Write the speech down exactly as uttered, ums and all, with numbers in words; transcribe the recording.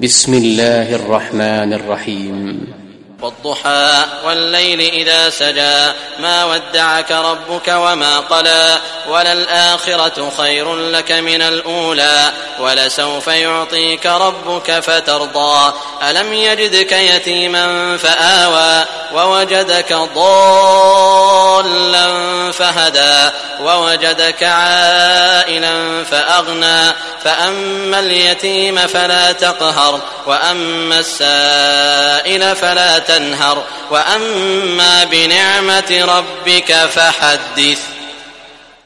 بسم الله الرحمن الرحيم. والضحى والليل إذا سجى ما ودعك ربك وما قلى وللآخرة خير لك من الأولى ولسوف يعطيك ربك فترضى ألم يجدك يتيما فآوى ووجدك ضالا فهدى ووجدك عائلا فأغنى فأما اليتيم فلا تقهر وأما السائل فلا تنهر وأما بنعمة ربك فحدث.